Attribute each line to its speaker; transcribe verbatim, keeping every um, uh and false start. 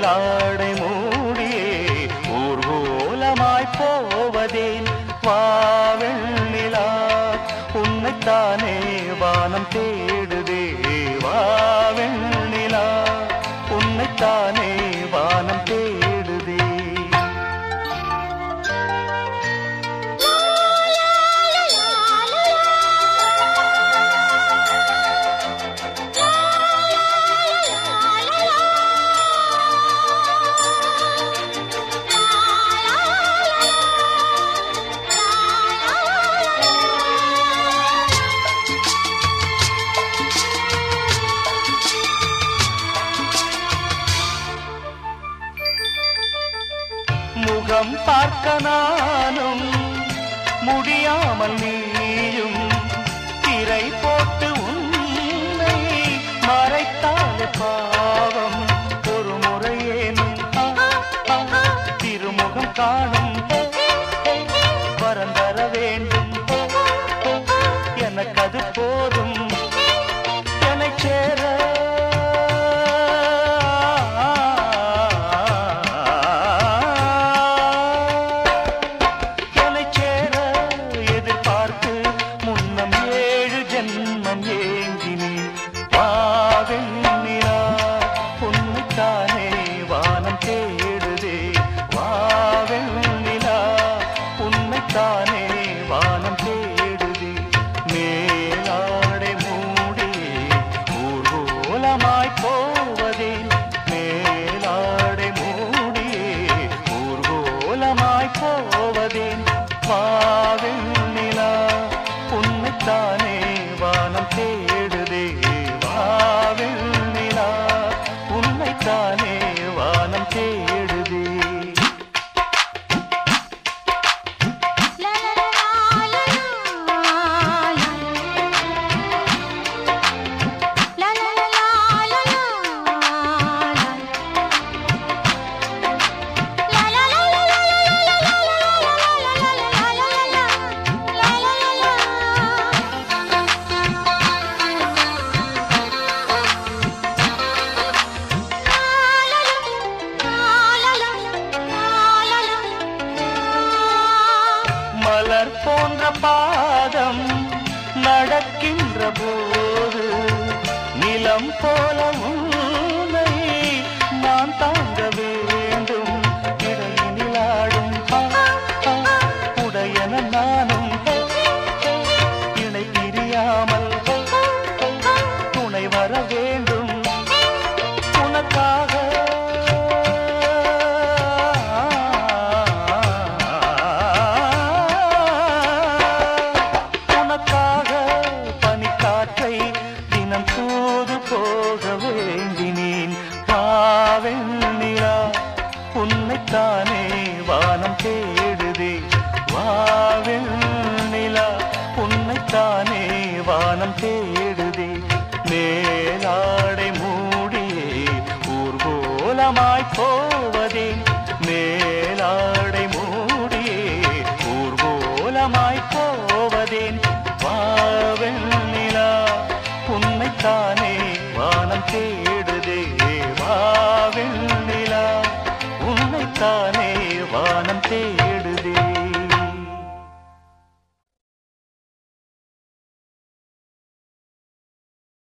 Speaker 1: மேலாடை மூடியே ஊர்வலமாய் போவதேன் வாவெண்ணிலா உன்னைத்தானே வானம் தேடுதே வாவெண்ணிலா உன்னைத்தானே வானம் தேடுதே முகம் பார்க்க நானும் முடியாமல் நீயும் திரை போட்டு உன்னை மறைத்தாலே பாவம் ஒரு முறையேனும் திருமுகம் காணும் வரம் தர வேண்டும் எனக்கு அது போதும் என்னை சேர உன்னைத்தானே வானம் தேடுதே வாவெண்ணிலா உன்னைத்தானே வானம் தேடுதே மேலாடை மூடியே ஊர்வலமாய் போவதே மேலாடை மூடியே ஊர்வலமாய் போவதே வாவெண்ணிலா உன்னைத்தானே வானம் தேடுதே வாவெண்ணிலா உன்னைத்தானே வானம் தேடுதே மலர் போன்ற பாதம் நடக்கின்ற போது நிலம் போல உன்னை நான் தாங்க வேண்டும் இடையினில் ஆடும் உடையன நானும் இணை பிரியாமல் துணை வர வேண்டும் உனக்காக தினம் தூது போக வேண்டினேன் வாவெண்ணிலா உன்னைத்தானே வானம் தேடுதே வாவெண்ணிலா உன்னைத்தானே வானம் தேடுதே